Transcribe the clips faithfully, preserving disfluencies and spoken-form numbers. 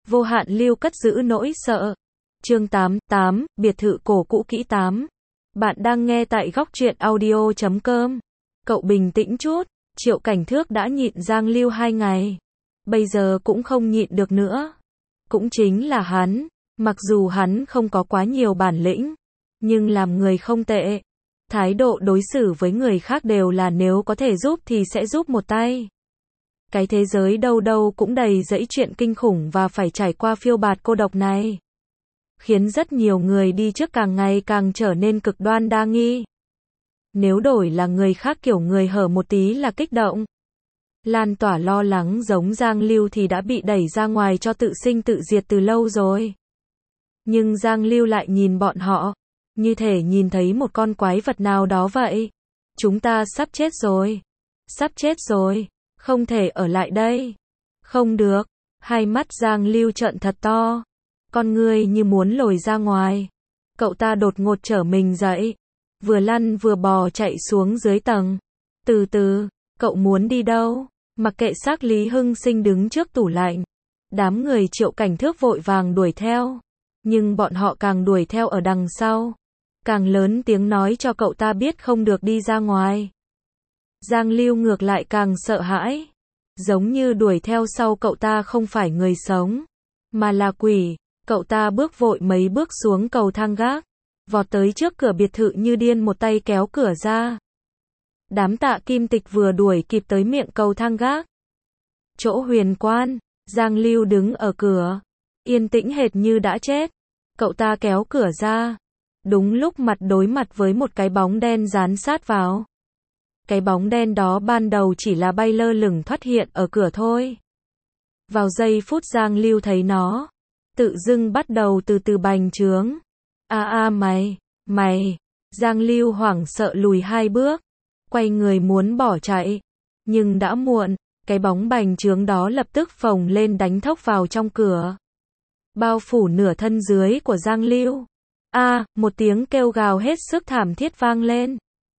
Vô hạn lưu cất giữ nỗi sợ. Chương tám, tám, biệt thự cổ cũ kỹ tám. Bạn đang nghe tại góc truyện audio chấm com. Cậu bình tĩnh chút, Triệu Cảnh Thước đã nhịn Giang Lưu hai ngày. Bây giờ cũng không nhịn được nữa. Cũng chính là hắn, mặc dù hắn không có quá nhiều bản lĩnh, nhưng làm người không tệ. Thái độ đối xử với người khác đều là nếu có thể giúp thì sẽ giúp một tay. Cái thế giới đâu đâu cũng đầy dẫy chuyện kinh khủng và phải trải qua phiêu bạt cô độc này, khiến rất nhiều người đi trước càng ngày càng trở nên cực đoan đa nghi. Nếu đổi là người khác kiểu người hở một tí là kích động, lan tỏa lo lắng giống Giang Lưu thì đã bị đẩy ra ngoài cho tự sinh tự diệt từ lâu rồi. Nhưng Giang Lưu lại nhìn bọn họ, như thể nhìn thấy một con quái vật nào đó vậy. Chúng ta sắp chết rồi. Sắp chết rồi. Không thể ở lại đây. Không được. Hai mắt Giang Lưu trợn thật to. Con ngươi như muốn lồi ra ngoài. Cậu ta đột ngột trở mình dậy. Vừa lăn vừa bò chạy xuống dưới tầng. Từ từ, cậu muốn đi đâu? Mặc kệ xác Lý Hưng Sinh đứng trước tủ lạnh. Đám người Triệu Cảnh Thước vội vàng đuổi theo. Nhưng bọn họ càng đuổi theo ở đằng sau, càng lớn tiếng nói cho cậu ta biết không được đi ra ngoài. Giang Lưu ngược lại càng sợ hãi. Giống như đuổi theo sau cậu ta không phải người sống, mà là quỷ. Cậu ta bước vội mấy bước xuống cầu thang gác, vọt tới trước cửa biệt thự như điên một tay kéo cửa ra. Đám Tạ Kim Tịch vừa đuổi kịp tới miệng cầu thang gác. Chỗ huyền quan, Giang Lưu đứng ở cửa, yên tĩnh hệt như đã chết. Cậu ta kéo cửa ra. Đúng lúc mặt đối mặt với một cái bóng đen dán sát vào. Cái bóng đen đó ban đầu chỉ là bay lơ lửng thoát hiện ở cửa thôi. Vào giây phút Giang Lưu thấy nó, tự dưng bắt đầu từ từ bành trướng. A a mày, mày. Giang Lưu hoảng sợ lùi hai bước, quay người muốn bỏ chạy. Nhưng đã muộn, cái bóng bành trướng đó lập tức phồng lên đánh thốc vào trong cửa, bao phủ nửa thân dưới của Giang Lưu. A, à, một tiếng kêu gào hết sức thảm thiết vang lên.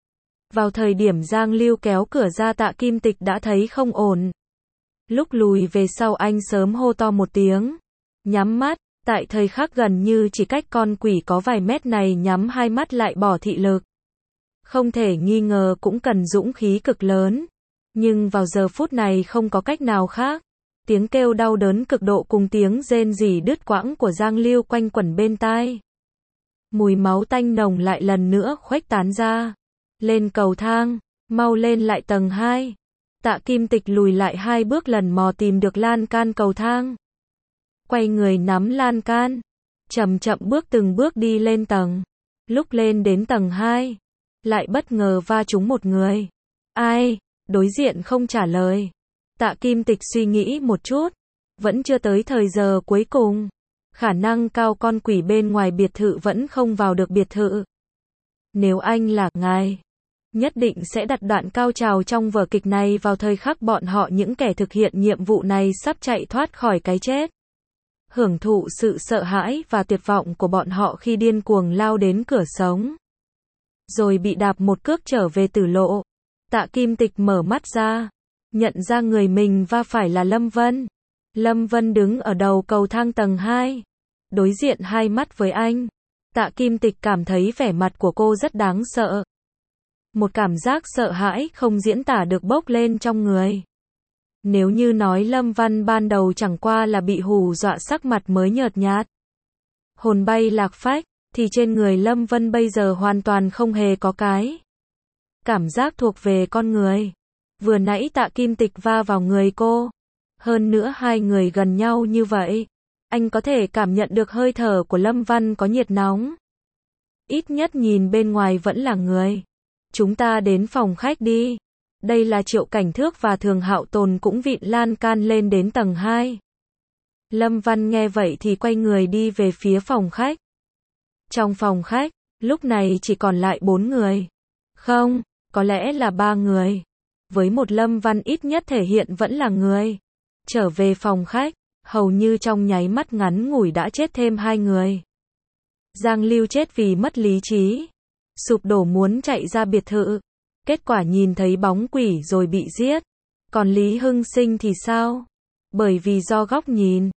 Vào thời điểm Giang Lưu kéo cửa ra, Tạ Kim Tịch đã thấy không ổn. Lúc lùi về sau anh sớm hô to một tiếng. Nhắm mắt, tại thời khắc gần như chỉ cách con quỷ có vài mét này nhắm hai mắt lại bỏ thị lực. Không thể nghi ngờ cũng cần dũng khí cực lớn. Nhưng vào giờ phút này không có cách nào khác. Tiếng kêu đau đớn cực độ cùng tiếng rên rỉ đứt quãng của Giang Lưu quanh quẩn bên tai. Mùi máu tanh nồng lại lần nữa khuếch tán ra. Lên cầu thang, mau lên lại tầng hai. Tạ Kim Tịch lùi lại hai bước lần mò tìm được lan can cầu thang. Quay người nắm lan can, chậm chậm bước từng bước đi lên tầng. Lúc lên đến tầng hai, lại bất ngờ va trúng một người. Ai? Đối diện không trả lời. Tạ Kim Tịch suy nghĩ một chút, vẫn chưa tới thời giờ cuối cùng. Khả năng cao con quỷ bên ngoài biệt thự vẫn không vào được biệt thự. Nếu anh là ngài, nhất định sẽ đặt đoạn cao trào trong vở kịch này vào thời khắc bọn họ những kẻ thực hiện nhiệm vụ này sắp chạy thoát khỏi cái chết. Hưởng thụ sự sợ hãi và tuyệt vọng của bọn họ khi điên cuồng lao đến cửa sống. Rồi bị đạp một cước trở về tử lộ. Tạ Kim Tịch mở mắt ra, nhận ra người mình va phải là Lâm Vân. Lâm Vân đứng ở đầu cầu thang tầng hai, đối diện hai mắt với anh. Tạ Kim Tịch cảm thấy vẻ mặt của cô rất đáng sợ. Một cảm giác sợ hãi không diễn tả được bốc lên trong người. Nếu như nói Lâm Văn ban đầu chẳng qua là bị hù dọa sắc mặt mới nhợt nhạt, hồn bay lạc phách, thì trên người Lâm Vân bây giờ hoàn toàn không hề có cái cảm giác thuộc về con người. Vừa nãy Tạ Kim Tịch va vào người cô. Hơn nữa hai người gần nhau như vậy, anh có thể cảm nhận được hơi thở của Lâm Văn có nhiệt nóng. Ít nhất nhìn bên ngoài vẫn là người. Chúng ta đến phòng khách đi. Đây là Triệu Cảnh Thước và Thường Hạo Tồn cũng vịn lan can lên đến tầng hai. Lâm Văn nghe vậy thì quay người đi về phía phòng khách. Trong phòng khách, lúc này chỉ còn lại bốn người. Không, có lẽ là ba người. Với một Lâm Văn ít nhất thể hiện vẫn là người. Trở về phòng khách, hầu như trong nháy mắt ngắn ngủi đã chết thêm hai người. Giang Lưu chết vì mất lý trí, sụp đổ muốn chạy ra biệt thự. Kết quả nhìn thấy bóng quỷ rồi bị giết. Còn Lý Hưng Sinh thì sao? Bởi vì do góc nhìn,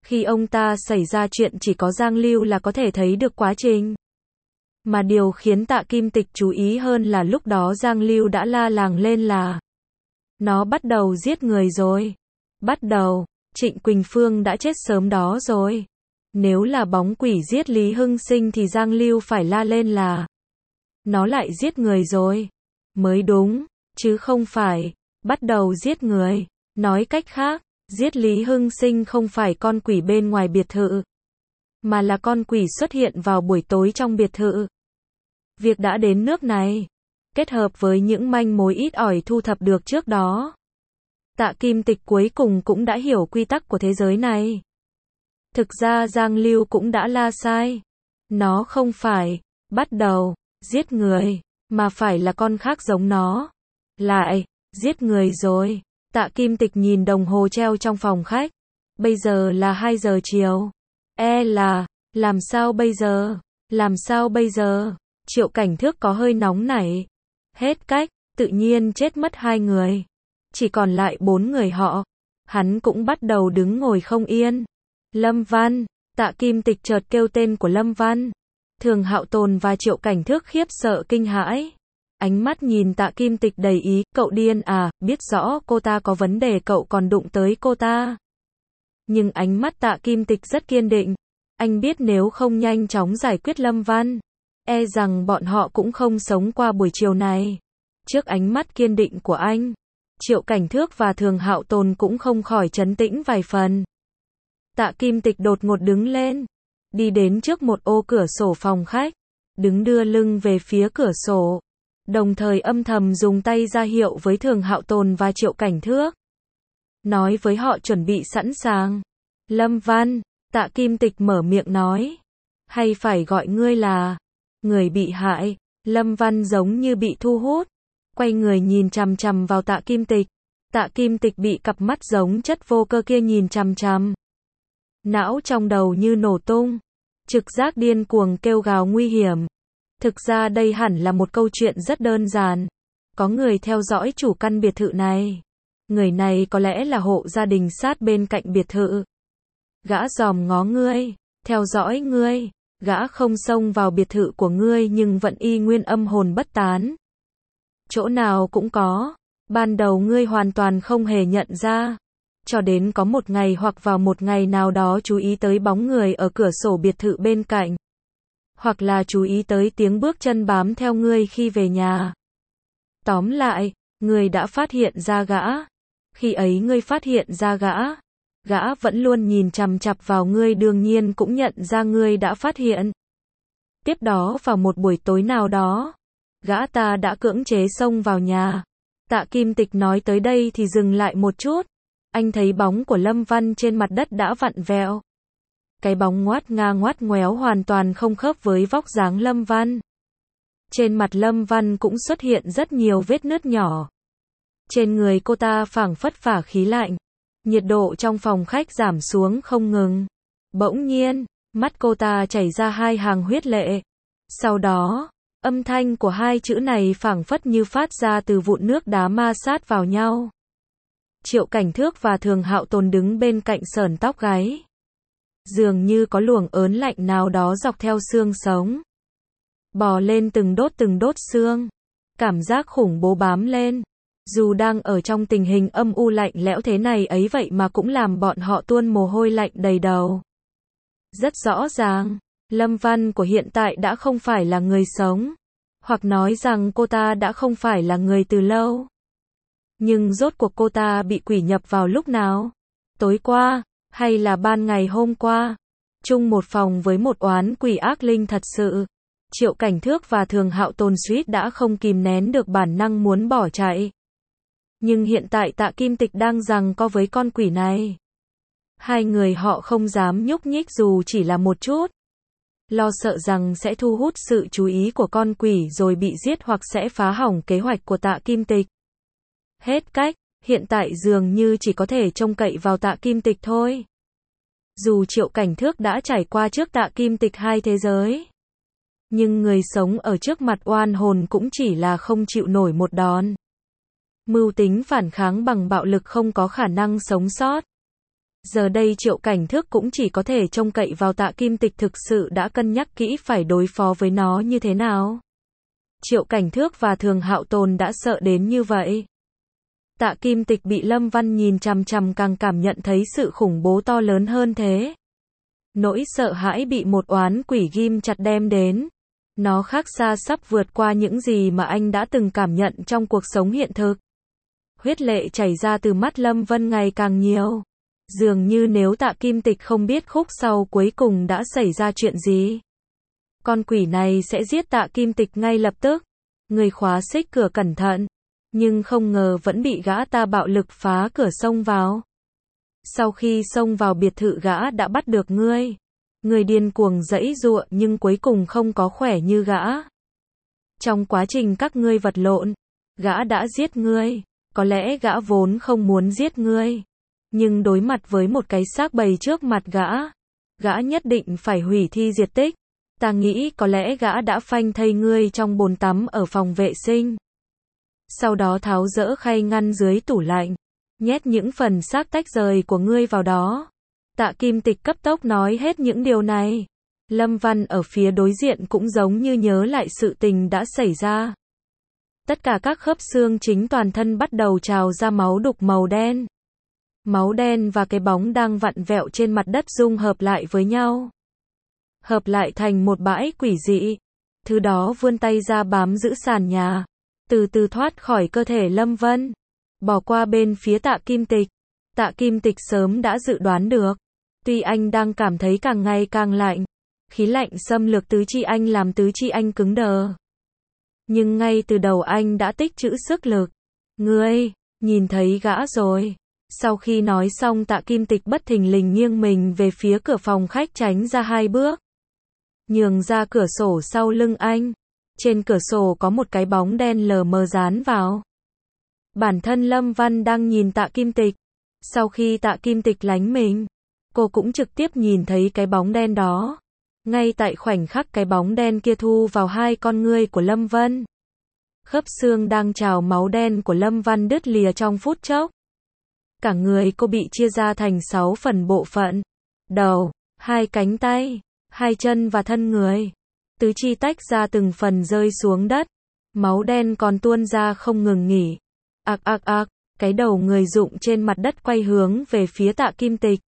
Khi ông ta xảy ra chuyện chỉ có Giang Lưu là có thể thấy được quá trình. Mà điều khiến Tạ Kim Tịch chú ý hơn là lúc đó Giang Lưu đã la làng lên là nó bắt đầu giết người rồi. Bắt đầu, Trịnh Quỳnh Phương đã chết sớm đó rồi. Nếu là bóng quỷ giết Lý Hưng Sinh thì Giang Lưu phải la lên là nó lại giết người rồi. Mới đúng, chứ không phải bắt đầu giết người. Nói cách khác, giết Lý Hưng Sinh không phải con quỷ bên ngoài biệt thự, mà là con quỷ xuất hiện vào buổi tối trong biệt thự. Việc đã đến nước này, kết hợp với những manh mối ít ỏi thu thập được trước đó, Tạ Kim Tịch cuối cùng cũng đã hiểu quy tắc của thế giới này. Thực ra Giang Lưu cũng đã la sai. Nó không phải bắt đầu giết người, mà phải là con khác giống nó. Lại giết người rồi. Tạ Kim Tịch nhìn đồng hồ treo trong phòng khách. Bây giờ là hai giờ chiều. E là, làm sao bây giờ? Làm sao bây giờ? Triệu Cảnh Thước có hơi nóng nảy. Hết cách, tự nhiên chết mất hai người. Chỉ còn lại bốn người họ. Hắn cũng bắt đầu đứng ngồi không yên. Lâm Văn, Tạ Kim Tịch chợt kêu tên của Lâm Văn. Thường Hạo Tồn và Triệu Cảnh Thước khiếp sợ kinh hãi. Ánh mắt nhìn Tạ Kim Tịch đầy ý, cậu điên à, biết rõ cô ta có vấn đề cậu còn đụng tới cô ta. Nhưng ánh mắt Tạ Kim Tịch rất kiên định. Anh biết nếu không nhanh chóng giải quyết Lâm Văn, e rằng bọn họ cũng không sống qua buổi chiều này. Trước ánh mắt kiên định của anh, Triệu Cảnh Thước và Thường Hạo Tồn cũng không khỏi trấn tĩnh vài phần. Tạ Kim Tịch đột ngột đứng lên, đi đến trước một ô cửa sổ phòng khách, đứng đưa lưng về phía cửa sổ, đồng thời âm thầm dùng tay ra hiệu với Thường Hạo Tồn và Triệu Cảnh Thước. Nói với họ chuẩn bị sẵn sàng. Lâm Văn, Tạ Kim Tịch mở miệng nói. Hay phải gọi ngươi là người bị hại? Lâm Văn giống như bị thu hút, quay người nhìn chằm chằm vào Tạ Kim Tịch. Tạ Kim Tịch bị cặp mắt giống chất vô cơ kia nhìn chằm chằm. Não trong đầu như nổ tung, trực giác điên cuồng kêu gào nguy hiểm. Thực ra đây hẳn là một câu chuyện rất đơn giản. Có người theo dõi chủ căn biệt thự này. Người này có lẽ là hộ gia đình sát bên cạnh biệt thự. Gã dòm ngó ngươi, theo dõi ngươi. Gã không xông vào biệt thự của ngươi nhưng vẫn y nguyên âm hồn bất tán. Chỗ nào cũng có. Ban đầu ngươi hoàn toàn không hề nhận ra. Cho đến có một ngày hoặc vào một ngày nào đó chú ý tới bóng người ở cửa sổ biệt thự bên cạnh. Hoặc là chú ý tới tiếng bước chân bám theo ngươi khi về nhà. Tóm lại, ngươi đã phát hiện ra gã. Khi ấy ngươi phát hiện ra gã. Gã vẫn luôn nhìn chằm chằm vào ngươi, đương nhiên cũng nhận ra ngươi đã phát hiện. Tiếp đó vào một buổi tối nào đó, gã ta đã cưỡng chế xông vào nhà. Tạ Kim Tịch nói tới đây thì dừng lại một chút. Anh thấy bóng của Lâm Văn trên mặt đất đã vặn vẹo. Cái bóng ngoát nga ngoát ngoéo hoàn toàn không khớp với vóc dáng Lâm Văn. Trên mặt Lâm Văn cũng xuất hiện rất nhiều vết nứt nhỏ. Trên người cô ta phảng phất phả khí lạnh. Nhiệt độ trong phòng khách giảm xuống không ngừng. Bỗng nhiên, mắt cô ta chảy ra hai hàng huyết lệ. Sau đó, âm thanh của hai chữ này phảng phất như phát ra từ vụn nước đá ma sát vào nhau. Triệu Cảnh Thước và Thường Hạo Tồn đứng bên cạnh sởn tóc gáy. Dường như có luồng ớn lạnh nào đó dọc theo xương sống. Bò lên từng đốt từng đốt xương. Cảm giác khủng bố bám lên. Dù đang ở trong tình hình âm u lạnh lẽo thế này ấy vậy mà cũng làm bọn họ tuôn mồ hôi lạnh đầy đầu. Rất rõ ràng, Lâm Văn của hiện tại đã không phải là người sống. Hoặc nói rằng cô ta đã không phải là người từ lâu. Nhưng rốt cuộc cô ta bị quỷ nhập vào lúc nào? Tối qua, hay là ban ngày hôm qua? Chung một phòng với một oán quỷ ác linh thật sự. Triệu Cảnh Thước và Thường Hạo Tồn suýt đã không kìm nén được bản năng muốn bỏ chạy. Nhưng hiện tại Tạ Kim Tịch đang giằng co với con quỷ này. Hai người họ không dám nhúc nhích dù chỉ là một chút. Lo sợ rằng sẽ thu hút sự chú ý của con quỷ rồi bị giết hoặc sẽ phá hỏng kế hoạch của Tạ Kim Tịch. Hết cách, hiện tại dường như chỉ có thể trông cậy vào Tạ Kim Tịch thôi. Dù Triệu Cảnh Thước đã trải qua trước Tạ Kim Tịch hai thế giới. Nhưng người sống ở trước mặt oan hồn cũng chỉ là không chịu nổi một đòn. Mưu tính phản kháng bằng bạo lực không có khả năng sống sót. Giờ đây Triệu Cảnh Thước cũng chỉ có thể trông cậy vào Tạ Kim Tịch thực sự đã cân nhắc kỹ phải đối phó với nó như thế nào. Triệu Cảnh Thước và Thường Hạo Tồn đã sợ đến như vậy. Tạ Kim Tịch bị Lâm Văn nhìn chằm chằm càng cảm nhận thấy sự khủng bố to lớn hơn thế. Nỗi sợ hãi bị một oán quỷ ghim chặt đem đến. Nó khác xa sắp vượt qua những gì mà anh đã từng cảm nhận trong cuộc sống hiện thực. Huyết lệ chảy ra từ mắt Lâm Vân ngày càng nhiều. Dường như nếu Tạ Kim Tịch không biết khúc sau cuối cùng đã xảy ra chuyện gì. Con quỷ này sẽ giết Tạ Kim Tịch ngay lập tức. Người khóa xích cửa cẩn thận. Nhưng không ngờ vẫn bị gã ta bạo lực phá cửa xông vào. Sau khi xông vào biệt thự gã đã bắt được ngươi. Người điên cuồng giãy giụa nhưng cuối cùng không có khỏe như gã. Trong quá trình các ngươi vật lộn, gã đã giết ngươi. Có lẽ gã vốn không muốn giết ngươi. Nhưng đối mặt với một cái xác bầy trước mặt gã, gã nhất định phải hủy thi diệt tích. Ta nghĩ có lẽ gã đã phanh thây ngươi trong bồn tắm ở phòng vệ sinh. Sau đó tháo dỡ khay ngăn dưới tủ lạnh, nhét những phần xác tách rời của ngươi vào đó. Tạ Kim Tịch cấp tốc nói hết những điều này. Lâm Văn ở phía đối diện cũng giống như nhớ lại sự tình đã xảy ra. Tất cả các khớp xương chính toàn thân bắt đầu trào ra máu đục màu đen. Máu đen và cái bóng đang vặn vẹo trên mặt đất dung hợp lại với nhau. Hợp lại thành một bãi quỷ dị. Thứ đó vươn tay ra bám giữ sàn nhà. Từ từ thoát khỏi cơ thể Lâm Vân. Bỏ qua bên phía Tạ Kim Tịch. Tạ Kim Tịch sớm đã dự đoán được. Tuy anh đang cảm thấy càng ngày càng lạnh. Khí lạnh xâm lược tứ chi anh làm tứ chi anh cứng đờ. Nhưng ngay từ đầu anh đã tích trữ sức lực. Ngươi, nhìn thấy gã rồi. Sau khi nói xong Tạ Kim Tịch bất thình lình nghiêng mình về phía cửa phòng khách tránh ra hai bước. Nhường ra cửa sổ sau lưng anh. Trên cửa sổ có một cái bóng đen lờ mờ dán vào. Bản thân Lâm Văn đang nhìn Tạ Kim Tịch. Sau khi Tạ Kim Tịch lánh mình, cô cũng trực tiếp nhìn thấy cái bóng đen đó. Ngay tại khoảnh khắc cái bóng đen kia thu vào hai con ngươi của Lâm Vân. Khớp xương đang trào máu đen của Lâm Văn đứt lìa trong phút chốc. Cả người cô bị chia ra thành sáu phần bộ phận. Đầu, hai cánh tay, hai chân và thân người. Tứ chi tách ra từng phần rơi xuống đất. Máu đen còn tuôn ra không ngừng nghỉ. Ạc ạc ạc, cái đầu người rụng trên mặt đất quay hướng về phía Tạ Kim Tịch.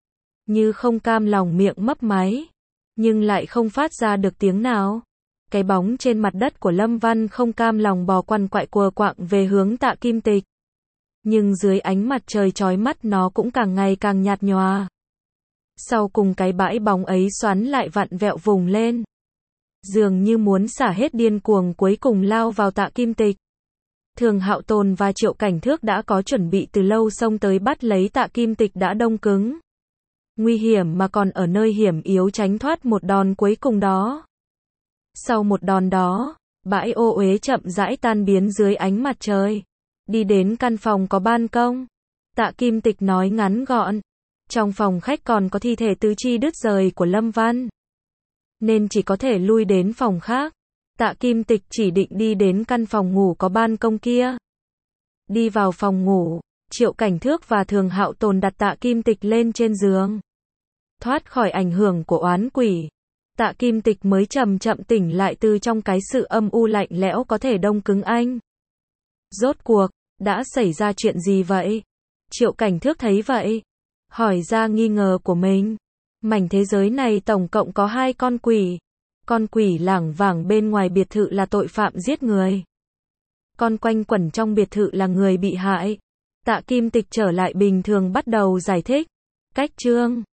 Như không cam lòng miệng mấp máy. Nhưng lại không phát ra được tiếng nào. Cái bóng trên mặt đất của Lâm Văn không cam lòng bò quằn quại quờ quạng về hướng Tạ Kim Tịch. Nhưng dưới ánh mặt trời chói mắt nó cũng càng ngày càng nhạt nhòa. Sau cùng cái bãi bóng ấy xoắn lại vặn vẹo vùng lên. Dường như muốn xả hết điên cuồng cuối cùng lao vào Tạ Kim Tịch. Thường Hạo Tồn và Triệu Cảnh Thước đã có chuẩn bị từ lâu xông tới bắt lấy Tạ Kim Tịch đã đông cứng. Nguy hiểm mà còn ở nơi hiểm yếu tránh thoát một đòn cuối cùng đó. Sau một đòn đó, bãi ô uế chậm rãi tan biến dưới ánh mặt trời. Đi đến căn phòng có ban công. Tạ Kim Tịch nói ngắn gọn. Trong phòng khách còn có thi thể tứ chi đứt rời của Lâm Văn. Nên chỉ có thể lui đến phòng khác. Tạ Kim Tịch chỉ định đi đến căn phòng ngủ có ban công kia. Đi vào phòng ngủ, Triệu Cảnh Thước và Thường Hạo Tồn đặt Tạ Kim Tịch lên trên giường. Thoát khỏi ảnh hưởng của oán quỷ. Tạ Kim Tịch mới chậm chậm tỉnh lại từ trong cái sự âm u lạnh lẽo có thể đông cứng anh. Rốt cuộc, đã xảy ra chuyện gì vậy? Triệu Cảnh Thước thấy vậy. Hỏi ra nghi ngờ của mình. Mảnh thế giới này tổng cộng có hai con quỷ. Con quỷ lảng vảng bên ngoài biệt thự là tội phạm giết người. Con quanh quẩn trong biệt thự là người bị hại. Tạ Kim Tịch trở lại bình thường bắt đầu giải thích. Cách chương